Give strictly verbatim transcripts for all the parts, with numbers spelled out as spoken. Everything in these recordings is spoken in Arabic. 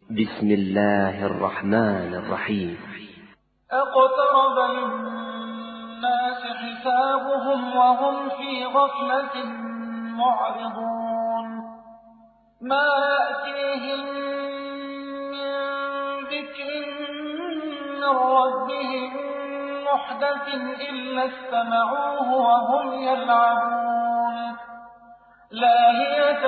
بسم الله الرحمن الرحيم. اقترب للناس حسابهم وهم في غفلة معرضون ما يأتيهم من ذكر من ربهم محدث إلا استمعوه وهم يلعبون لاهية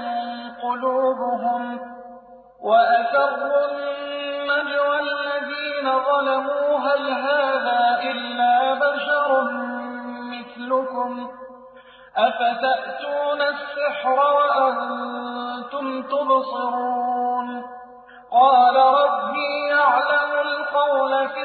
قلوبهم وأسروا النجوى الذين ظلموا هل هذا إلا بشر مثلكم أفتأتون السحر وأنتم تبصرون قال ربي يعلم القول في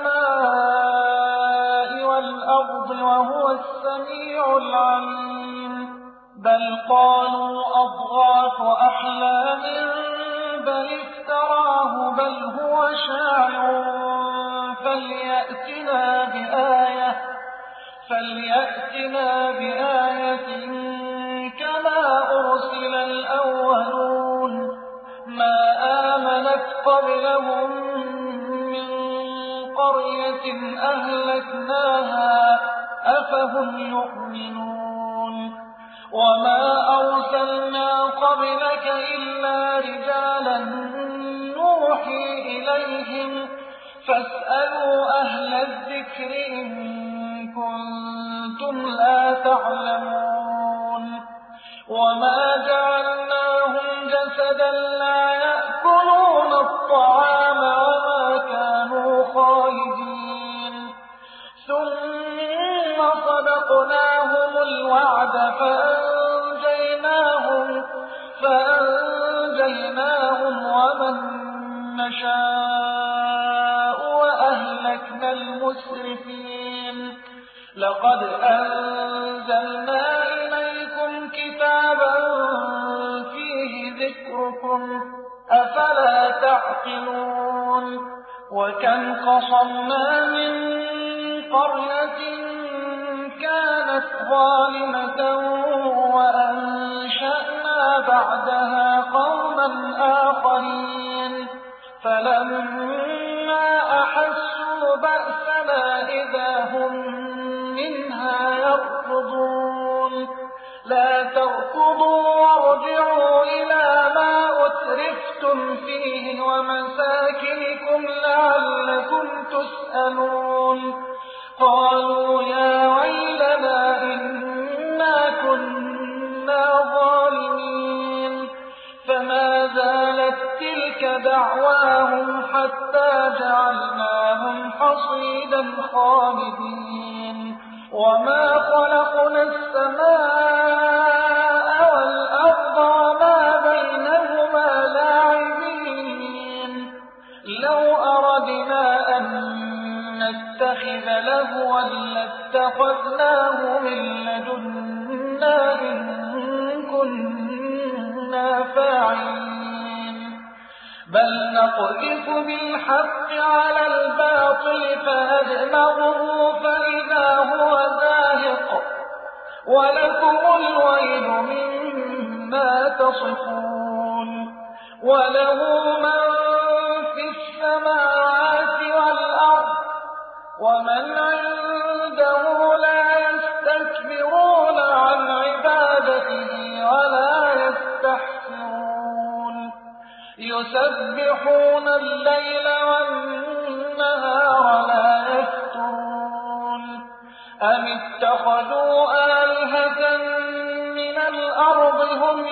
السماء والأرض وهو السميع العليم بل قالوا أضغاث أحلام بل افتراه بل هو شاعر فليأتنا بآية فليأتنا بآية كما أرسل الأولون ما آمنت قبلهم من قرية أهلكناها أفهم يؤمنون وما أرسلنا قبلك إلا رجالا نوحي إليهم فاسألوا أهل الذكر إن كنتم لا تعلمون وما جعلناهم جسدا لا يأكلون الطعام وما كانوا خالدين ثم صدقناهم الوعد فأنجيناهم فأنجيناهم ومن نشاء وأهلكنا المسرفين لقد أنزلنا إليكم كتابا فيه ذكركم أفلا تعقلون وكم قصمنا من قرية كانت ظالمة وأنشأنا بعدها قوما آخرين فلما أحسوا بأسنا إذا هم منها يركضون لا تركضوا وارجعوا إلى ما أترفتم فيه ومساكنكم لعلكم تسألون قالوا يا ويلنا إنا كنا ظالمين فما زالت تلك دعواهم حتى جعلناهم حصيدا خالدين وما خلقنا السماء والأرض وما بينهما لاعبين لو أردنا أن نتخذ لهوا لاتخذناه من لدنا إن كنا فاعلين بل نقذف بالحق على الباطل فأدمغه فإذا هو زاهق ولكم الويل مما تصفون وله من في السماوات والأرض ومن عنده لا يستكبرون عن عبادته ولا يستحسرون يسبحون الليل والنهار لا يفترون أم اتخذوا آلهة من الأرض هم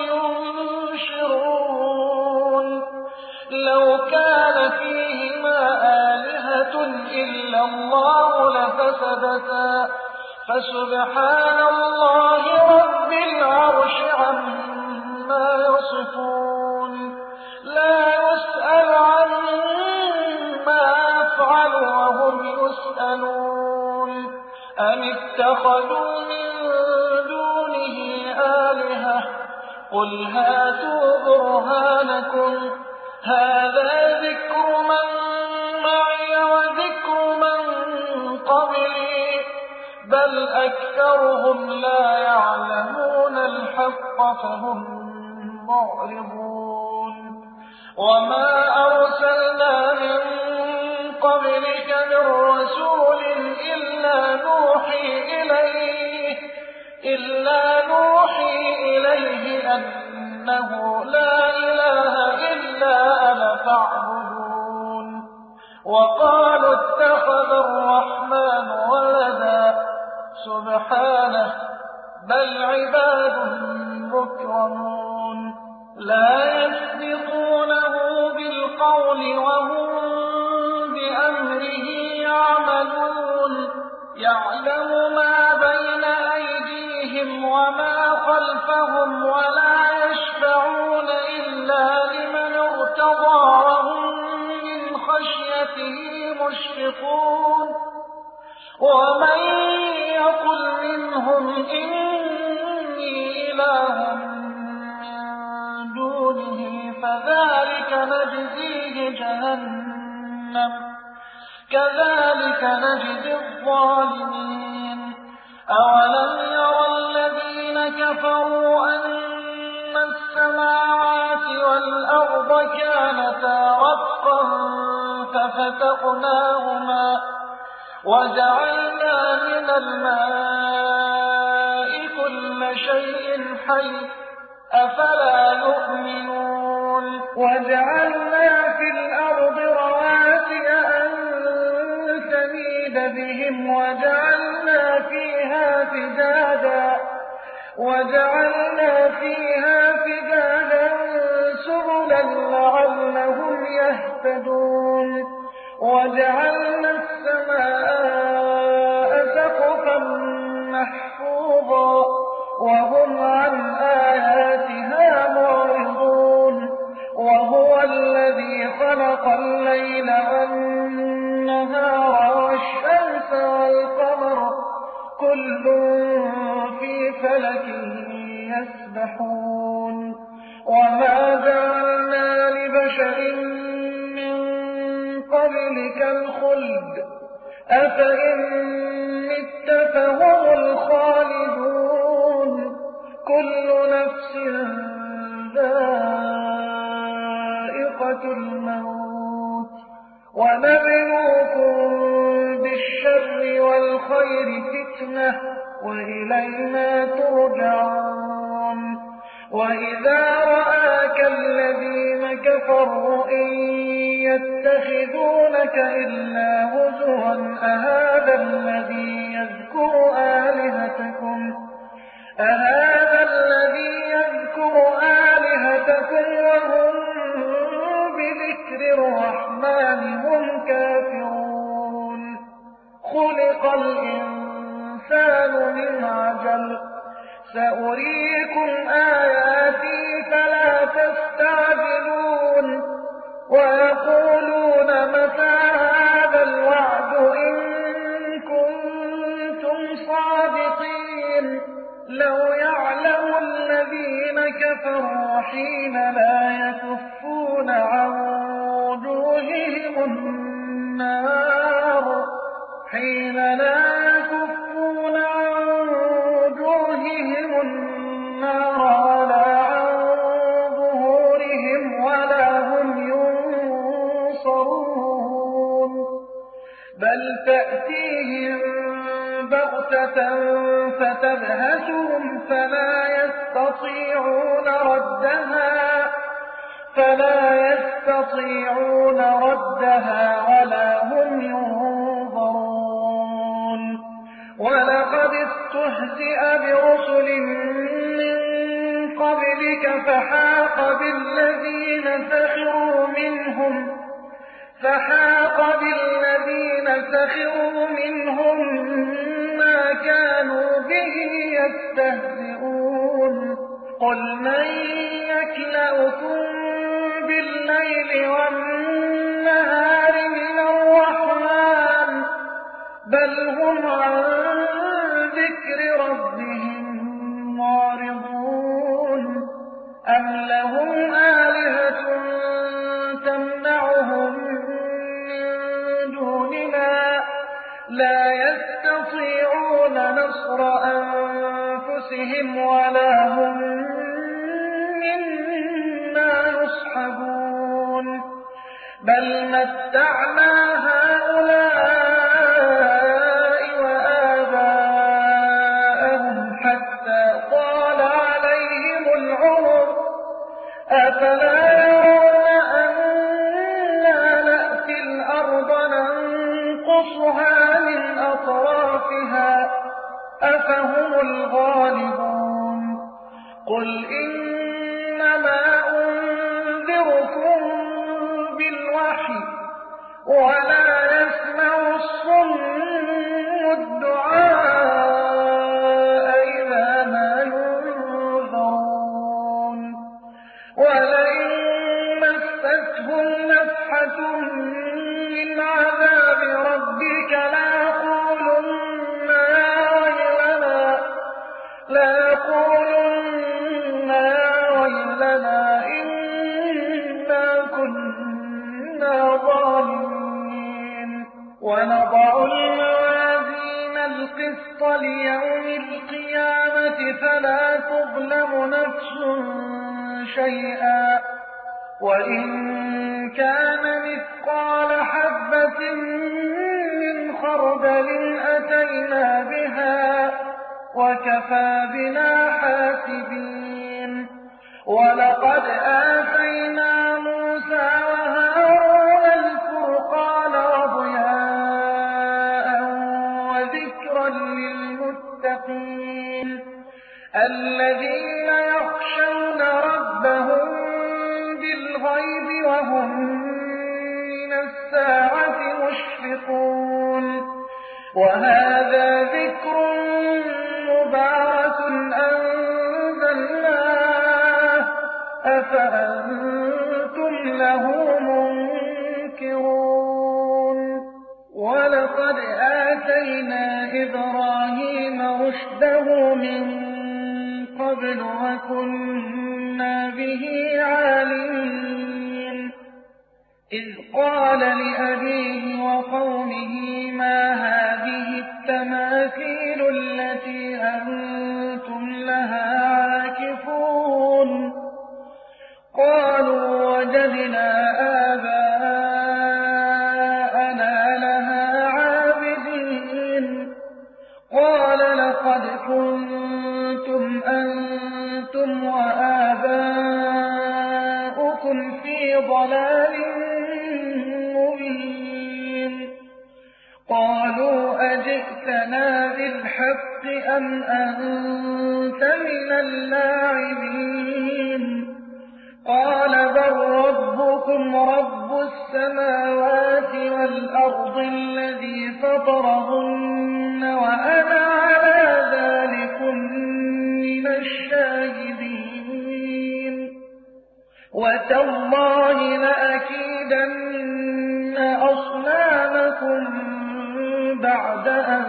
ينشرون لو كان فيهما آلهة إلا الله لفسدتا فسبحان الله رب العرش عما يصفون لا يسأل عما يفعل وهم يسألون أم اتخذوا من دونه آلهة قل هاتوا برهانكم هذا ذكر من معي وذكر من قبلي بل أكثرهم لا يعلمون الحق فهم معرضون وما أرسلنا من قبلك من رسول إلا نوحي إليه إلا نوحي إليه أنه لا إله إلا أنا فاعبدون وقالوا اتخذ الرحمن ولدا سبحانه بل عباد مكرمون لا يسبقونه بالقول وهم بأمره يعملون يعلم ما بين أيديهم وما خلفهم ولا يشفعون إلا لمن ارتضى وهم من خشيته مشفقون ومن يقل منهم إني إله من دونه فذلك نجزيه جهنم كذلك نجزي الظالمين أولم يرى الذين كفروا أن السماوات والأرض كانتا رتقا ففتقناهما وجعلنا من الماء كل شيء حي أفلا يؤمنون وجعلنا في الأرض رواسي أن تميد بهم وجعلنا فيها فجاجا وجعلنا فيها فجاجا سبلا لعلهم يهتدون وجعلنا السماء سقفا محفوظا وهم عن آياتها معرضون وهو الذي خلق الليل والنهار والشمس والقمر كل في فلك يسبحون وما جعلنا لبشر من قبلك الخلد أفإن مت فهم الخالدون كل نفس ذائقة الموت ونبلوكم بالشر والخير فتنة وإلينا ترجعون وإذا رآك الذين كفروا إن يتخذونك إلا هزوا أهذا الذي يذكر آلهتكم أهذا الذي يذكر آلهتكم وهم بذكر الرحمن هم كافرون خلق الإنسان من عجل سأريكم آياتي فلا تستعجلون ويقولون متى هذا الوعد إن كنتم صادقين لو يعلم الذين كفروا حين لا يكفون عن وجوههم النار حين لا يكفون عن وجوههم النار ولا عن ظهورهم ولا هم ينصرون بل تأتيهم بغتة فتبهتهم فلا يستطيعون ردها فلا يستطيعون ردها ولا هم ينظرون ولقد استهزئ برسل من قبلك فحاق بالذين سخروا منهم فحاق بالذين سخروا منهم ما كانوا به يستهزئون قل من يكلأكم بالليل والنهار من الرحمن بل هم عن ذكر ربهم معرضون أم لهم آلهة تمنعهم من دوننا لا يستطيعون نصر أنفسهم ولا هم منا يصحبون بل متعنا هؤلاء وآباءهم حتى طال عليهم العمر أفلا يرون أنا نأتي الأرض ننقصها من أطرافها أفهم الغالبون قل إنما أنذركم بالوحي ولا يسمع الصم الدعاء إذا ما ينذرون ولئن مستهم نفحة من عذاب ربك ليقولن يا ويلنا ليقولن يا ويلنا إنا كنا ظالمين ونضع الموازين القسط ليوم القيامة فلا تظلم نفس شيئا وإن كان مثقال حبة من خردل أتينا بها وكفى بنا حاسبين ولقد آتينا موسى وهارون الفرقان وضياء وذكرا للمتقين الذين يخشون ربهم بالغيب وهم من الساعة مشفقون وهذا ذكر مبارك أنزلناه أفأنتم له منكرون ولقد آتينا إبراهيم رشده من قبل وكنا به عالمين إذ قال لأبيه وقومه ما هذه التماثيل التي أنتم لها عاكفون قالوا وجدنا آباءنا لها عابدين قال لقد كنتم أنتم وآباؤكم في ضلال مبين قالوا أجئتنا بالحق أم أنت من اللاعبين قال بل ربكم رب السماوات والأرض الذي فطرهن وأنا على ذلكم من الشاهدين وتالله لأكيدن أصنامكم بعد أن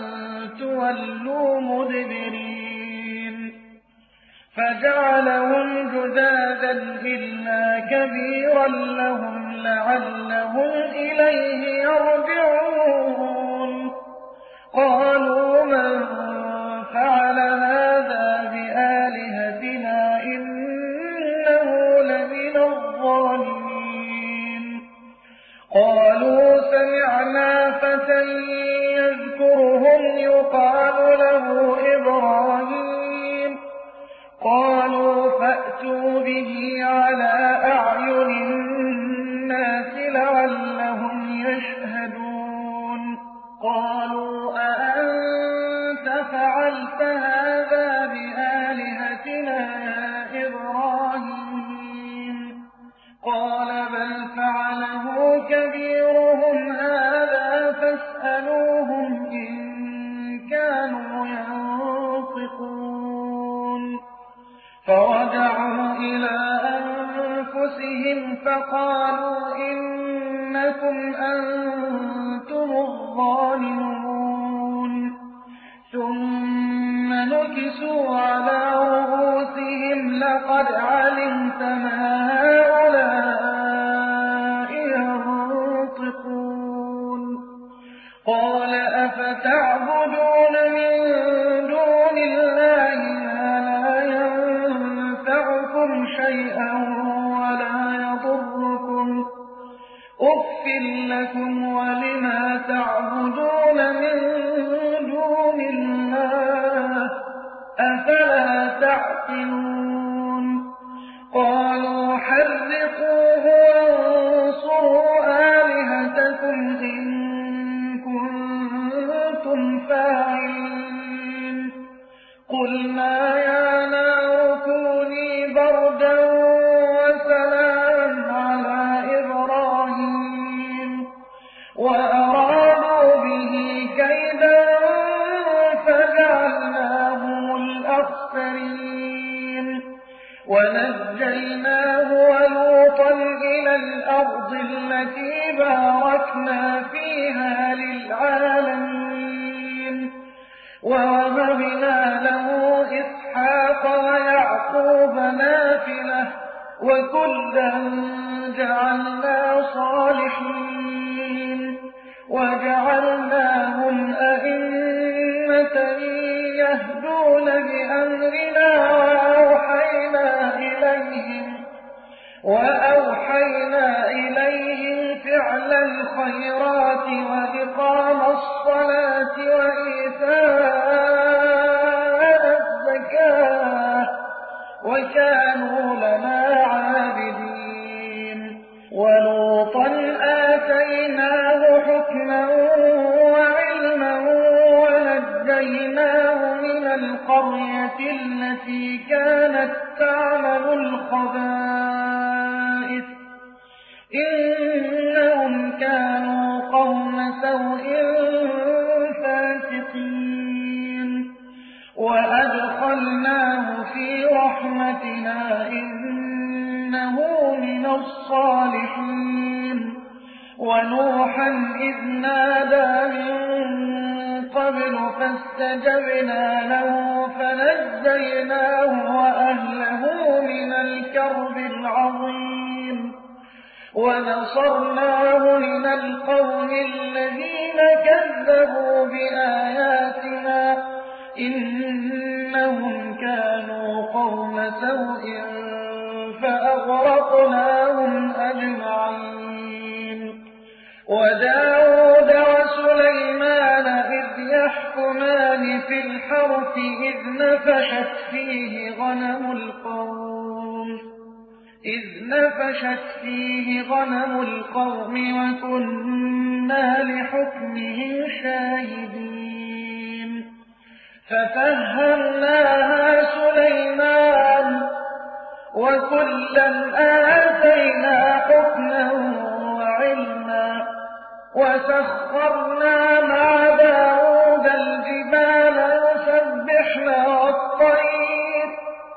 تولوا مدبرين فجعلهم جذاذا إلا كبيرا لهم لعلهم إليه يرجعون قالوا من فعل هذا بآلهتنا إنه لمن الظالمين قالوا سمعنا فتى يذكرهم يقال له إبراهيم قالوا فأتوا به على أعين الناس لعلهم يشهدون قالوا أأنت فعلت هذا بآلهتنا يا إبراهيم قال بل فعله كبيرهم هذا فاسألوهم إن كانوا ينطقون فرجعوا إلى أنفسهم فقالوا إنكم أنتم الظالمون ثم نكسوا على رؤوسهم لقد علمت ما هؤلاء ينطقون قال أفتعبدون من دون الله ما لا ينفعكم شيئا ولا يضركم أف لكم ولما تعبدون من دون الله أفلا تعقلون قالوا حرقوه وانصروا آلهتكم إن كنتم فاعلين قلنا يا نار كوني بردا وسلاما على إبراهيم وأرادوا به كيدا فجعلناهم الأخسرين ونجيناه ولوطا إلى الأرض التي باركنا فيها للعالمين ووهبنا له إسحاق ويعقوب نافلة وكلا جعلنا صالحين وجعلناهم أئمة يهدون بأمرنا وأوحينا إليهم وأوحينا إليهم فعل الخيرات وإقام الصلاة وإيتاء الزكاة وكانوا لنا عابدين ولوطا آتيناه حكما وعلما ونجيناه من القرية التي كانت تعمل الخبائث إنهم كانوا قوم سوء فاسقين وأدخلناه في رحمتنا إنه من الصالحين ونوحا إذ نادى من قبل فاستجبنا له فنجيناه وأهله من الكرب العظيم ونصرناه من القوم الذين كذبوا بآياتنا إنهم كانوا قوم سوء فأغرقناهم أجمعين وداود وسليمان إذ يحكمان في الحرث إذ نفشت فيه غنم القوم إذ نفشت فيه غنم القوم وكنا لحكمهم شاهدين ففهمناها سليمان وكلا آتينا حكما وعلما وسخرنا مع داود الجبال يسبحن والطير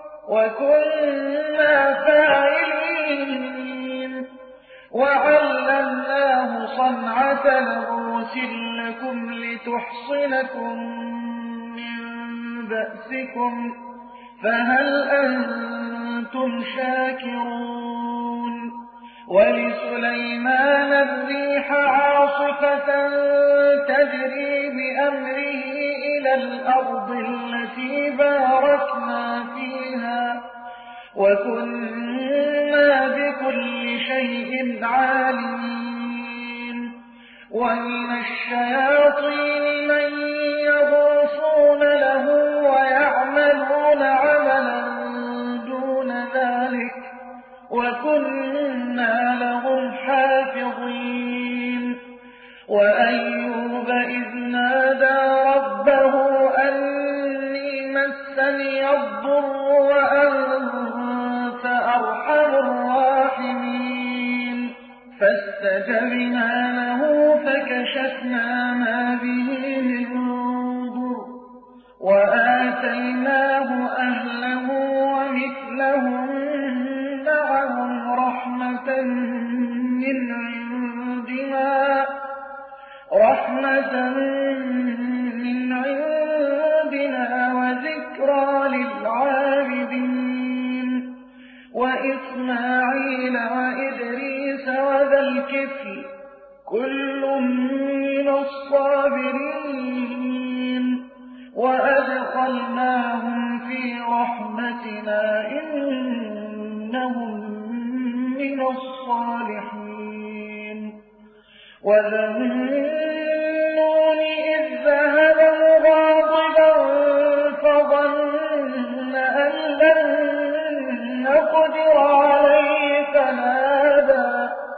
وكنا فاعلين وعلمناه صنعة لبوس لكم لتحصنكم من بأسكم فهل أنتم شاكرون ولسليمان الريح عاصفة تجري بأمره إلى الأرض التي باركنا فيها وكنا بكل شيء عالمين ومن الشياطين من يغوصون له ويعملون عملا دون ذلك وكنا لهم حافظين وأيوب إذ نادى ربه أني مسني الضر وأنت أرحم الراحمين فاستجبنا له فكشفنا ما به من ضر وآتيناه أهله ومثلهم معهم رحمة من عندنا رحمة من عندنا وذكرى للعابدين وإسماعيل وإدريس وذا الكفل كل من الصابرين وأدخلناهم في رحمتنا إنهم من الصالحين وذا النون إذ ذهب مغاضبا فظن أن لن نقدر عليه فنادى,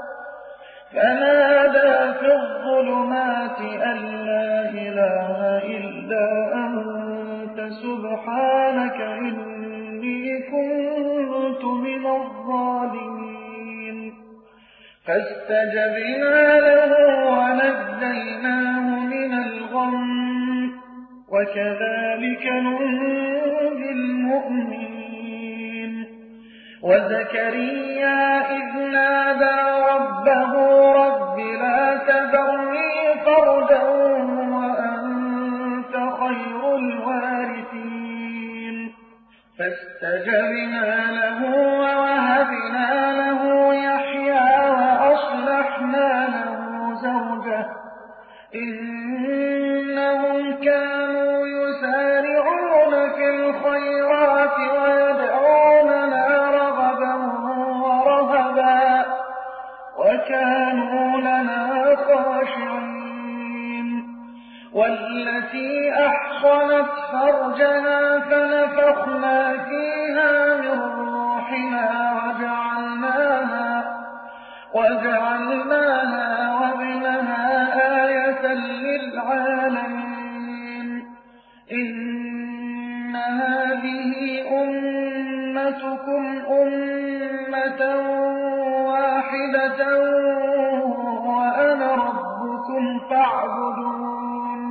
فنادى في الظلمات أن لا إله إلا أنت سبحانك إني كنت من الظالمين. فاستجبنا له ونجيناه من الغم وكذلك ننجي المؤمنين. وزكريا إذ نادى ربه رب لا تذرني فردا وأنت خير الوارثين. فاستجبنا له ووهبنا له يحيى وأصلحنا له زوجه إنهم كانوا يسارعون في الخيرات ويدعوننا رغبا ورهبا وكانوا لنا خاشعين. والتي أحصنت فرجها فنفخنا فيها من روحنا وجعلناها, وجعلناها وابنها آية للعالمين. إن هذه أمتكم أمة واحدة وأنا ربكم فاعبدون.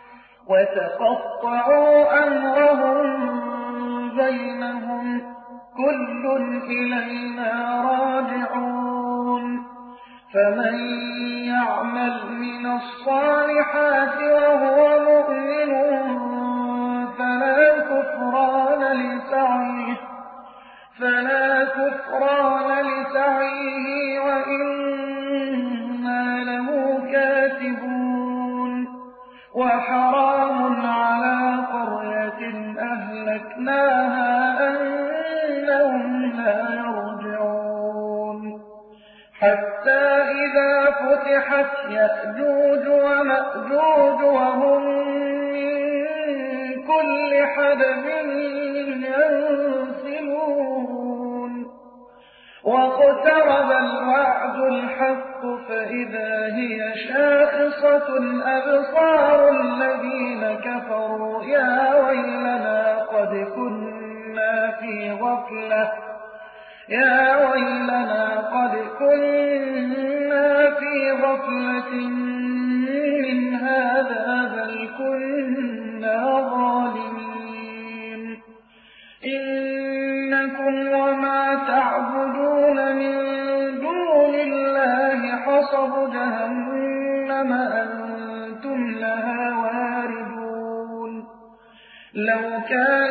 وتقطعوا أمرهم بينهم كل إلينا راجعون. فمن يعمل من الصالحات وهو مؤمن فلا كفران لسعيه, فلا كفران لسعيه وإنا له كاتبون. وحرام على قرية أهلكناها أنهم لا يرجعون. حتى إذا فتحت يأجوج ومأجوج وهم من كل حدب ينسلون. واقترب الوعد الحق فإذا هي شاخصة أبصار الذين كفروا يا ويلنا قد كنا في غفلة يا ويلنا قد كنا في غفلة من هذا بل كنا ظالمين. إنكم وما تعبدون من دون الله حصب جهنم أنتم لها واردون. لو كان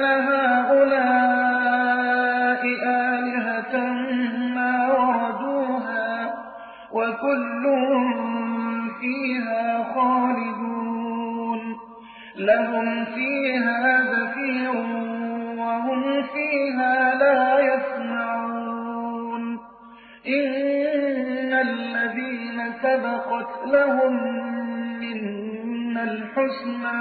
هؤلاء آلهة ما وردوها وكل فيها خالدون. لهم فيها زفير وهم فيها لا يسمعون. إن الذين سبقت لهم منا الحسنى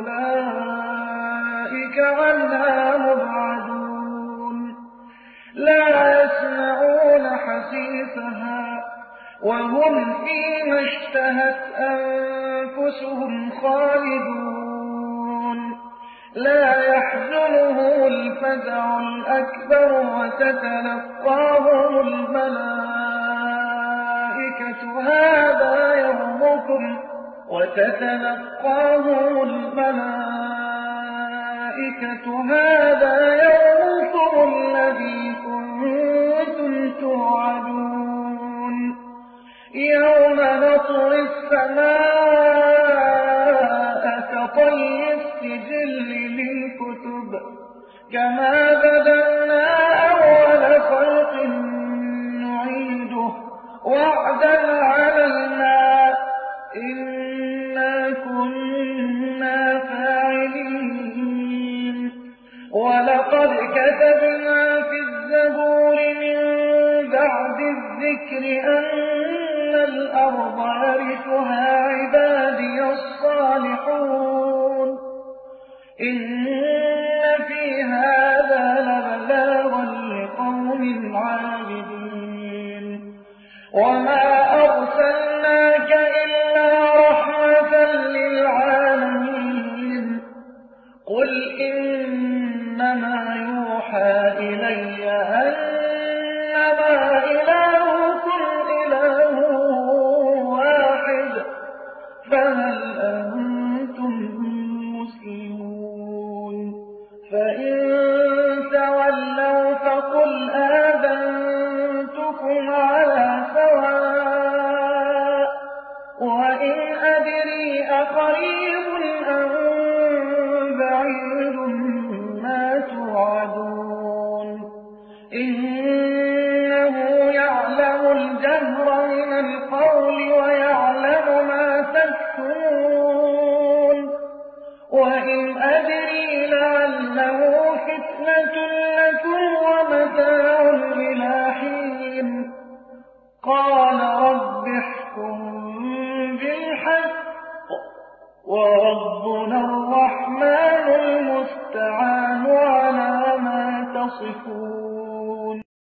أولئك عنها مبعدون. لا يسمعون حسيسها وهم فيما اشتهت أنفسهم خالدون. لا يحزنهم الفزع الأكبر وتتلقاهم الملائكة هذا يومكم وتتلقاهم الملائكة هذا يومكم الذي كنتم توعدون. يوم نطوي السماء كطي السجل للكتب كما بدأنا أول خلق نعيده وعدا علينا إنا كنا فاعلين. ولقد كتبنا في الزبور من بعد الذكر أن الأرض يرثها عبادي الصالحون إن في هذا لبلاغا لقوم عابدين وما أرسلناك إلا رحمة للعالمين قل إنما يوحى إلي أنما إلهكم إله واحد فهل أنتم مسلمون فإن تولوا فقل آذنتكم على سواء وإن أدري أقريب أم بعيد ما توعدون إنه يعلم الجهر من القول ويعلم ما تكتمون وإن أدري لعله فتنة لكم ومتاع إلى حين قال رب احكم بالحق وربنا الرحمن المستعان على ما تصفون